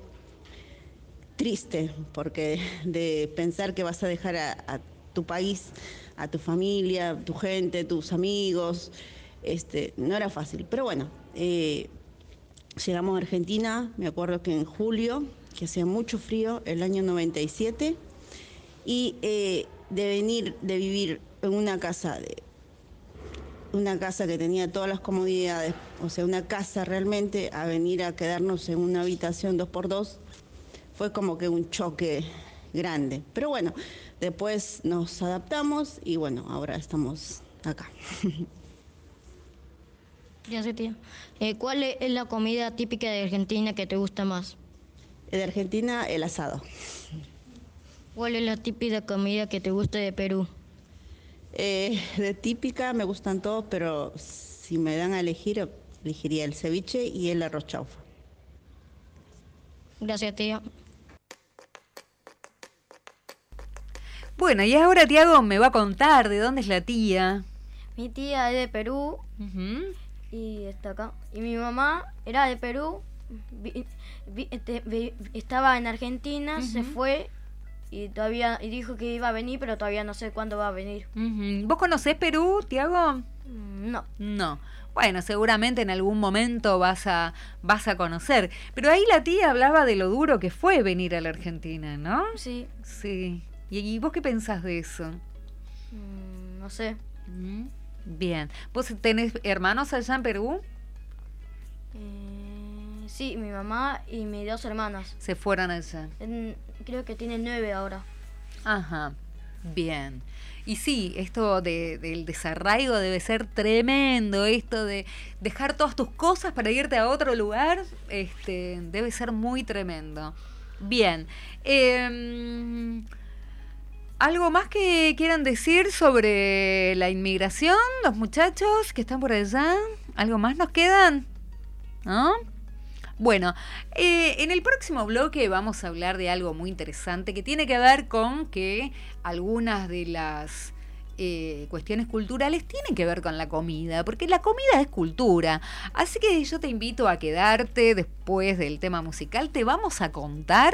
triste, porque de pensar que vas a dejar a tu país, a tu familia, tu gente, tus amigos, no era fácil. Pero bueno, llegamos a Argentina, me acuerdo que en julio, que hacía mucho frío, el año 97, y de vivir en una casa que tenía todas las comodidades, una casa realmente, a venir a quedarnos en una habitación 2x2, fue como que un choque grande. Pero bueno, después nos adaptamos y bueno, ahora estamos acá. Gracias, tía. ¿Cuál es la comida típica de Argentina que te gusta más? De Argentina, el asado. ¿Cuál es la típica comida que te gusta de Perú? De típica me gustan todos, pero si me dan a elegir, elegiría el ceviche y el arroz chaufa. Gracias, tía. Bueno, y ahora Tiago me va a contar de dónde es la tía. Mi tía es de Perú y está acá. Y mi mamá era de Perú, estaba en Argentina, se fue y dijo que iba a venir, pero todavía no sé cuándo va a venir. ¿Vos conocés Perú, Tiago? No. No. Bueno, seguramente en algún momento vas a conocer. Pero ahí la tía hablaba de lo duro que fue venir a la Argentina, ¿no? Sí. Sí. ¿Y vos qué pensás de eso? No sé. Bien. ¿Vos tenés hermanos allá en Perú? Sí, mi mamá y mis 2 hermanas. Se fueron allá. Creo que tienen 9 ahora. Ajá. Bien. Y sí, esto del desarraigo debe ser tremendo, esto de dejar todas tus cosas para irte a otro lugar, debe ser muy tremendo. Bien. ¿Algo más que quieran decir sobre la inmigración, los muchachos que están por allá? ¿Algo más nos quedan? ¿No? Bueno, en el próximo bloque vamos a hablar de algo muy interesante que tiene que ver con que algunas de las cuestiones culturales tienen que ver con la comida, porque la comida es cultura. Así que yo te invito a quedarte después del tema musical. Te vamos a contar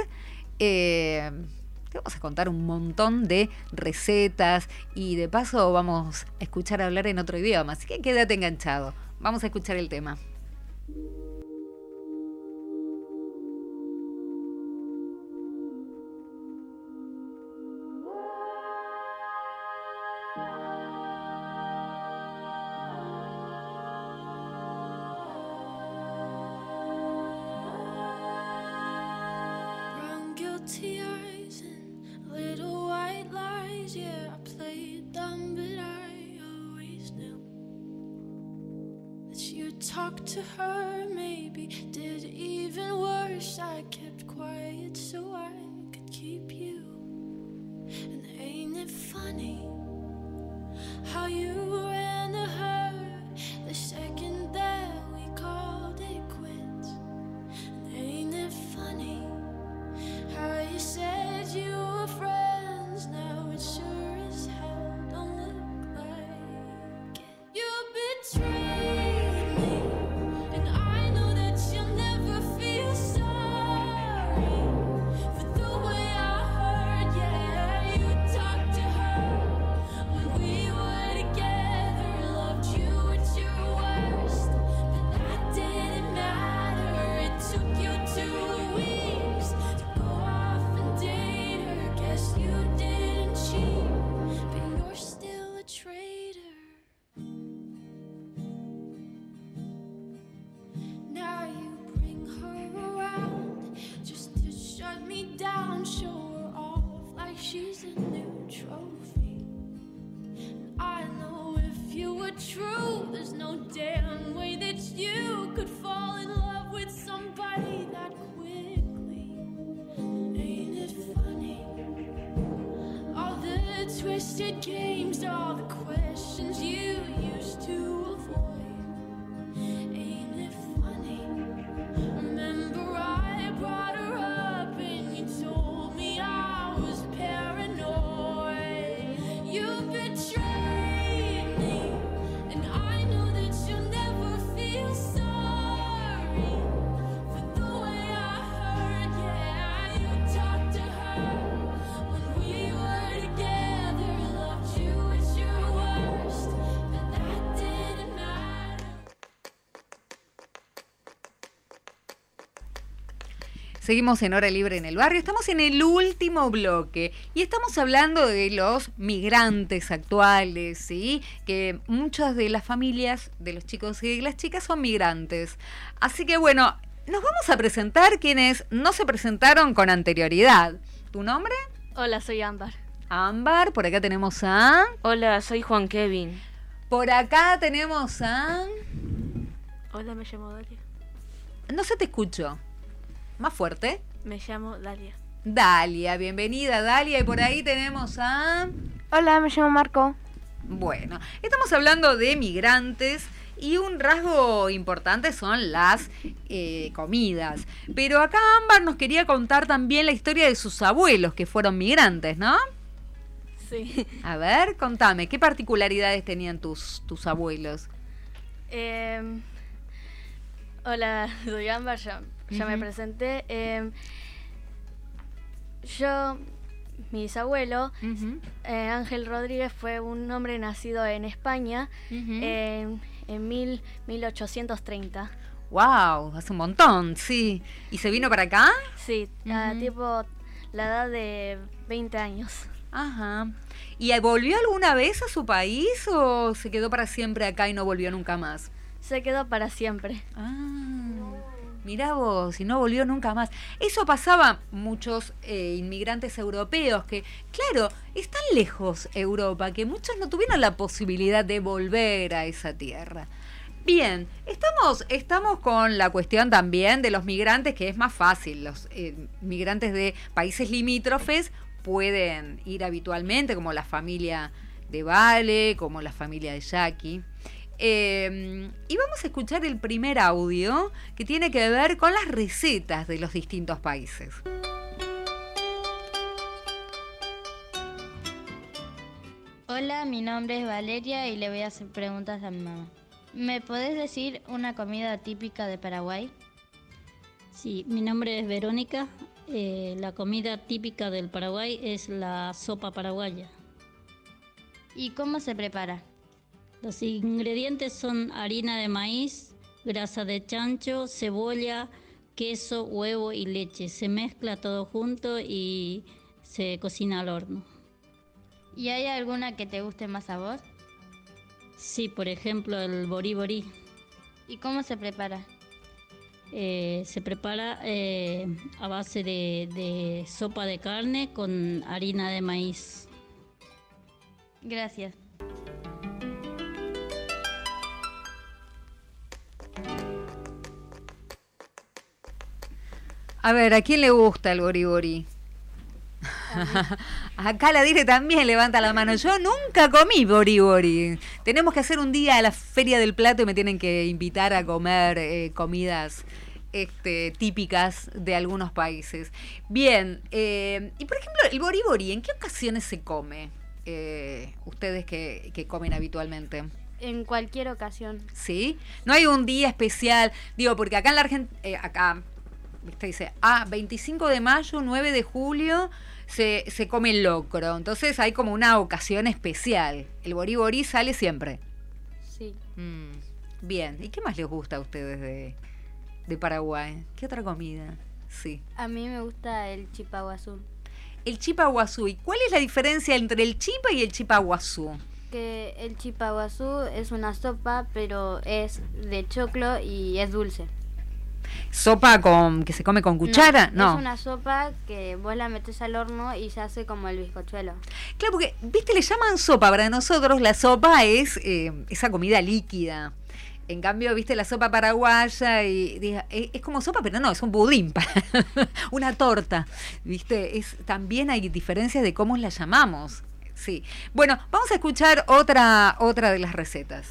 un montón de recetas y de paso vamos a escuchar hablar en otro idioma. Así que quédate enganchado. Vamos a escuchar el tema. Guilty eyes and little white lies. Yeah, I played dumb, but I always knew that you'd talk to her. Maybe did even worse. I kept quiet so I could keep you. And ain't it funny how you ran to her the second that we called it quits? And ain't it funny how you said you were friends, now it sure as hell don't look like it. You betrayed me, and I know that you'll never feel sorry for the way I heard. Yeah, you talked to her when we were together, loved you at your worst, but that didn't matter. It took you 2 weeks to go off and date her. Guess you didn't cheat, but you're still a traitor. Now you bring her around just to shut me down, show her off like she's a new trophy. And I know if you were true, there's no damn way that you could fall in love with somebody that quickly. Ain't it funny? All the twisted games, all the questions you used to avoid. Ain't it funny? Remember I brought her up and you told me I was paranoid. You betrayed me, and I know that you'll never feel sorry for the way I heard. Yeah, you talked to her when we were together, loved you at your worst, but that didn't matter. Seguimos en Hora Libre en el Barrio, estamos en el último bloque y estamos hablando de los migrantes actuales, ¿sí? Que muchas de las familias de los chicos y de las chicas son migrantes. Así que bueno, nos vamos a presentar quienes no se presentaron con anterioridad. ¿Tu nombre? Hola, soy Ámbar. Ámbar, por acá tenemos a... Hola, soy Juan Kevin. Por acá tenemos a... Hola, me llamo Dalia. No se te escucho. Más fuerte. Me llamo Dalia. Dalia, bienvenida Dalia. Y por ahí tenemos a... Hola, me llamo Marco. Bueno, estamos hablando de migrantes y un rasgo importante son las comidas. Pero acá Ámbar nos quería contar también la historia de sus abuelos que fueron migrantes, ¿no? Sí. A ver, contame, ¿qué particularidades tenían tus abuelos? Hola, soy Ámbar, ya me presenté. Mi bisabuelo, Ángel Rodríguez, fue un hombre nacido en España en 1830. ¡Wow! Hace un montón, sí. ¿Y se vino para acá? Sí, tipo la edad de 20 años. Ajá. ¿Y volvió alguna vez a su país o se quedó para siempre acá y no volvió nunca más? Se quedó para siempre. Mirá vos, y no volvió nunca más. Eso pasaba muchos inmigrantes europeos que, claro, están lejos Europa, que muchos no tuvieron la posibilidad de volver a esa tierra. Bien, estamos con la cuestión también de los migrantes, que es más fácil. Los migrantes de países limítrofes pueden ir habitualmente, como la familia de Vale, como la familia de Jackie. Y vamos a escuchar el primer audio que tiene que ver con las recetas de los distintos países. Hola, mi nombre es Valeria y le voy a hacer preguntas a mi mamá. ¿Me podés decir una comida típica de Paraguay? Sí, mi nombre es Verónica. La comida típica del Paraguay es la sopa paraguaya. ¿Y cómo se prepara? Los ingredientes son harina de maíz, grasa de chancho, cebolla, queso, huevo y leche. Se mezcla todo junto y se cocina al horno. ¿Y hay alguna que te guste más a vos? Sí, por ejemplo, el borí borí. ¿Y cómo se prepara? Se prepara a base de sopa de carne con harina de maíz. Gracias. A ver, ¿a quién le gusta el borí borí? Acá la Dire también levanta la mano. Yo nunca comí borí borí. Tenemos que hacer un día a la Feria del Plato y me tienen que invitar a comer comidas típicas de algunos países. Bien, y por ejemplo, el borí borí, ¿en qué ocasiones se come? Ustedes que comen habitualmente. En cualquier ocasión. ¿Sí? No hay un día especial. Digo, porque acá en la Argentina, acá, ¿viste? Dice, 25 de mayo, 9 de julio, se come el locro. Entonces hay como una ocasión especial. El borí borí sale siempre. Sí. Bien. ¿Y qué más les gusta a ustedes de Paraguay? ¿Qué otra comida? Sí. A mí me gusta el chipaguazú. El chipaguazú. ¿Y cuál es la diferencia entre el chipa y el chipaguazú? Que el chipaguazú es una sopa, pero es de choclo y es dulce. ¿Sopa que se come con cuchara? No. Es una sopa que vos la metés al horno y se hace como el bizcochuelo. Claro, porque, viste, le llaman sopa. Para nosotros la sopa es esa comida líquida. En cambio, viste, la sopa paraguaya es como sopa, pero no, es un budín, una torta. Viste, también hay diferencias de cómo la llamamos. Sí. Bueno, vamos a escuchar otra de las recetas.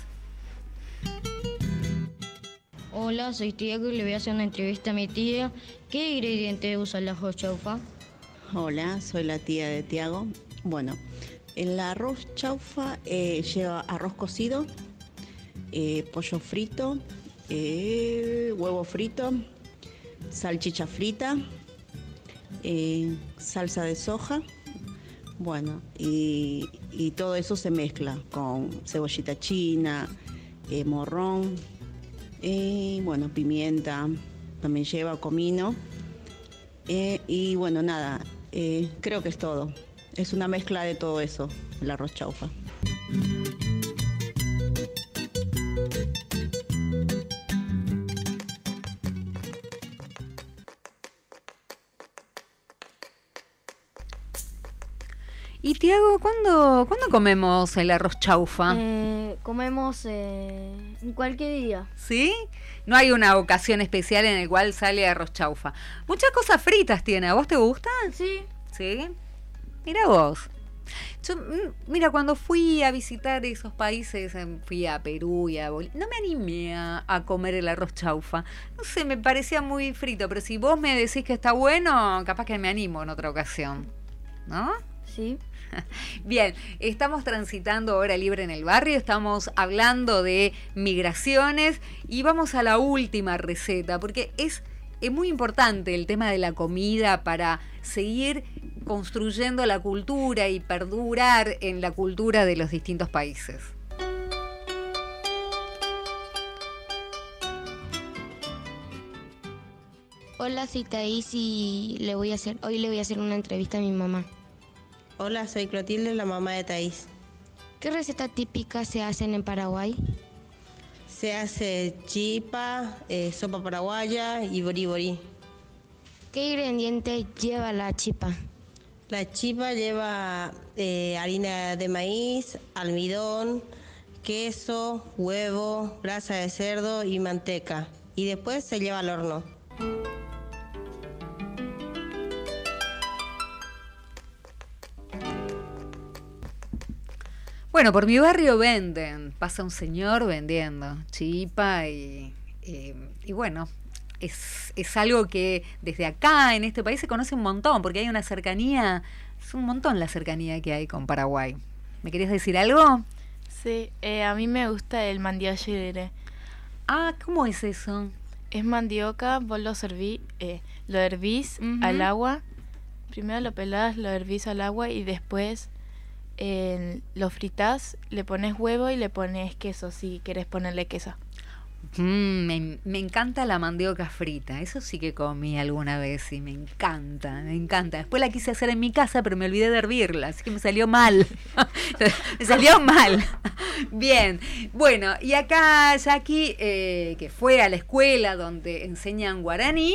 Hola, soy Tiago y le voy a hacer una entrevista a mi tía. ¿Qué ingrediente usa el arroz chaufa? Hola, soy la tía de Tiago. Bueno, el arroz chaufa lleva arroz cocido, pollo frito, huevo frito, salchicha frita, salsa de soja. Bueno, y todo eso se mezcla con cebollita china, morrón, bueno, pimienta, también lleva comino. Y bueno, nada, creo que es todo. Es una mezcla de todo eso, el arroz chaufa. Y Tiago, ¿cuándo comemos el arroz chaufa? Comemos en cualquier día. ¿Sí? No hay una ocasión especial en la cual sale arroz chaufa. Muchas cosas fritas tiene. ¿A vos te gustan? Sí. ¿Sí? Mira vos. Yo, mira, cuando fui a visitar esos países, fui a Perú y a Bolivia, no me animé a comer el arroz chaufa. No sé, me parecía muy frito, pero si vos me decís que está bueno, capaz que me animo en otra ocasión. ¿No? Sí. Bien, estamos transitando Hora Libre en el Barrio, estamos hablando de migraciones y vamos a la última receta, porque es muy importante el tema de la comida para seguir construyendo la cultura y perdurar en la cultura de los distintos países. Hola, soy Thaís y hoy le voy a hacer una entrevista a mi mamá. Hola, soy Clotilde, la mamá de Thaís. ¿Qué recetas típicas se hacen en Paraguay? Se hace chipa, sopa paraguaya y borí borí. ¿Qué ingredientes lleva la chipa? La chipa lleva harina de maíz, almidón, queso, huevo, grasa de cerdo y manteca. Y después se lleva al horno. Bueno, por mi barrio venden, pasa un señor vendiendo chipa y bueno, es algo que desde acá en este país se conoce un montón, porque hay una cercanía, es un montón la cercanía que hay con Paraguay. ¿Me querías decir algo? Sí, a mí me gusta el mandioca. Ah, ¿cómo es eso? Es mandioca, vos lo hervís al agua. Primero lo pelás, lo hervís al agua y después lo fritás, le pones huevo y le pones queso si querés ponerle queso. Me encanta la mandioca frita, eso sí que comí alguna vez y me encanta. Después la quise hacer en mi casa, pero me olvidé de hervirla, así que me salió mal. Me salió mal. Bien, bueno, y acá Jackie, que fue a la escuela donde enseñan guaraní,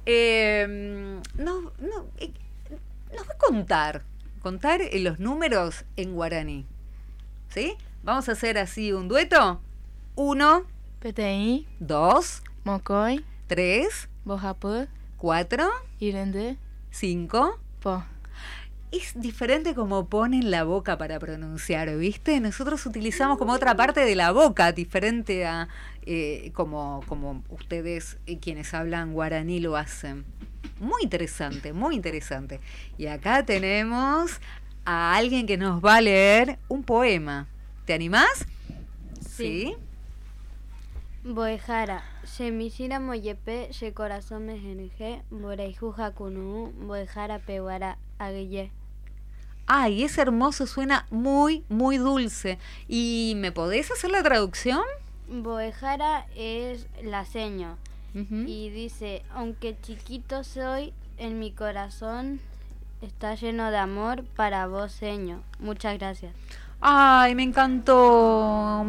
nos va a contar los números en guaraní. ¿Sí? Vamos a hacer así un dueto. 1, PTI, 2, Mocoy, 3, Bojapur, 4, Irende, 5, Po. Es diferente como ponen la boca para pronunciar, ¿viste? Nosotros utilizamos como otra parte de la boca, diferente a como ustedes quienes hablan guaraní lo hacen. Muy interesante, muy interesante. Y acá tenemos a alguien que nos va a leer un poema. ¿Te animás? Sí. Boejara, Shemishira Moyepe, She Corazón Mejenje, Boreijuja Kunu, Boejara Peguara Aguille. Ay, es hermoso, suena muy, muy dulce. ¿Y me podés hacer la traducción? Boejara es la seño. Y dice, aunque chiquito soy, en mi corazón está lleno de amor para vos, seño. Muchas gracias. Ay, me encantó.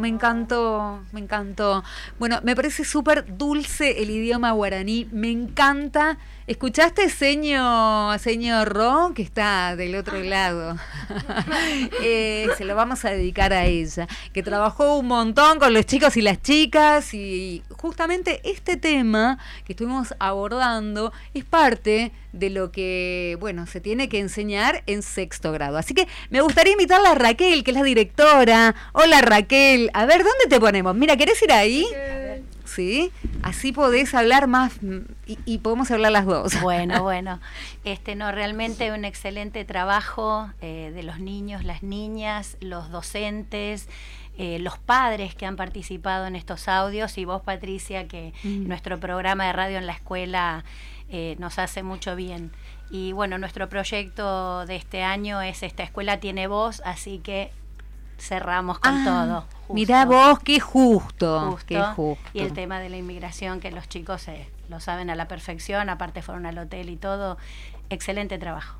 Bueno, me parece súper dulce el idioma guaraní, me encanta. ¿Escuchaste, señor Ro, que está del otro lado? Se lo vamos a dedicar a ella, que trabajó un montón con los chicos y las chicas, y justamente este tema que estuvimos abordando es parte de lo que, bueno, se tiene que enseñar en 6º grado. Así que me gustaría invitarla a Raquel, que es la directora. Hola, Raquel. A ver, ¿dónde te ponemos? Mira, ¿querés ir ahí? Sí, así podés hablar más y podemos hablar las dos. Bueno, realmente un excelente trabajo de los niños, las niñas, los docentes, los padres que han participado en estos audios, y vos, Patricia, que nuestro programa de radio en la escuela nos hace mucho bien. Y bueno, nuestro proyecto de este año es Esta Escuela Tiene Voz, así que cerramos con todo. Justo. Mirá vos, qué justo. Y el tema de la inmigración, que los chicos lo saben a la perfección, aparte fueron al hotel y todo. Excelente trabajo.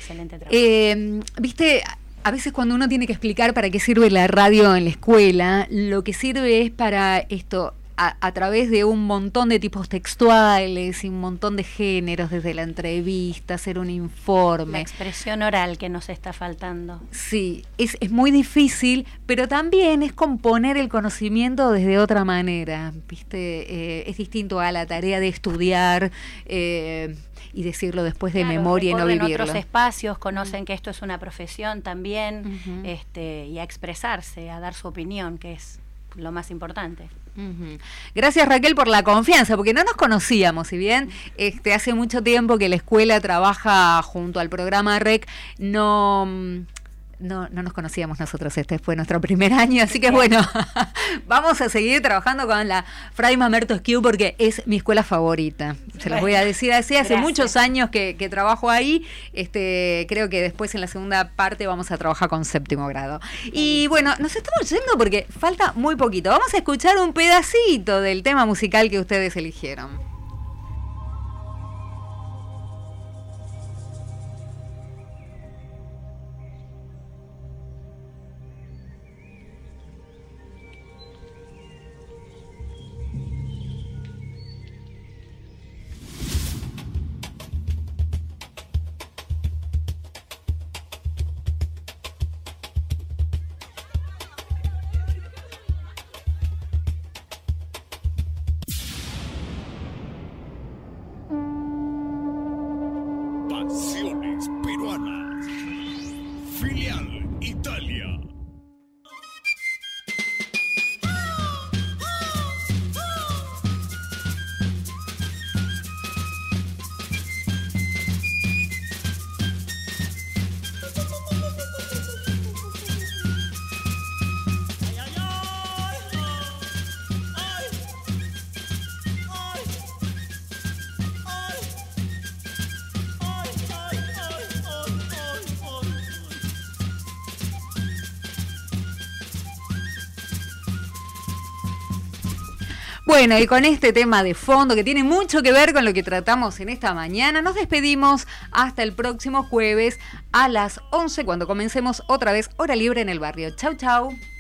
Viste, a veces cuando uno tiene que explicar para qué sirve la radio en la escuela, lo que sirve es para esto, a través de un montón de tipos textuales y un montón de géneros, desde la entrevista, hacer un informe. La expresión oral que nos está faltando. Sí, es muy difícil, pero también es componer el conocimiento desde otra manera, ¿viste? Es distinto a la tarea de estudiar y decirlo después de memoria y no vivirlo. En otros espacios conocen que esto es una profesión también, y a expresarse, a dar su opinión, que es lo más importante. Gracias, Raquel, por la confianza, porque no nos conocíamos, si bien hace mucho tiempo que la escuela trabaja junto al programa REC, no nos conocíamos nosotros, este fue nuestro primer año, así que bueno, vamos a seguir trabajando con la Fray Mamerto Esquiu porque es mi escuela favorita, se los voy a decir así, hace muchos años que trabajo ahí, creo que después en la segunda parte vamos a trabajar con 7º grado. Y bueno, nos estamos yendo porque falta muy poquito, vamos a escuchar un pedacito del tema musical que ustedes eligieron. Bueno, y con este tema de fondo que tiene mucho que ver con lo que tratamos en esta mañana, nos despedimos hasta el próximo jueves a las 11 cuando comencemos otra vez Hora Libre en el Barrio. Chau, chau.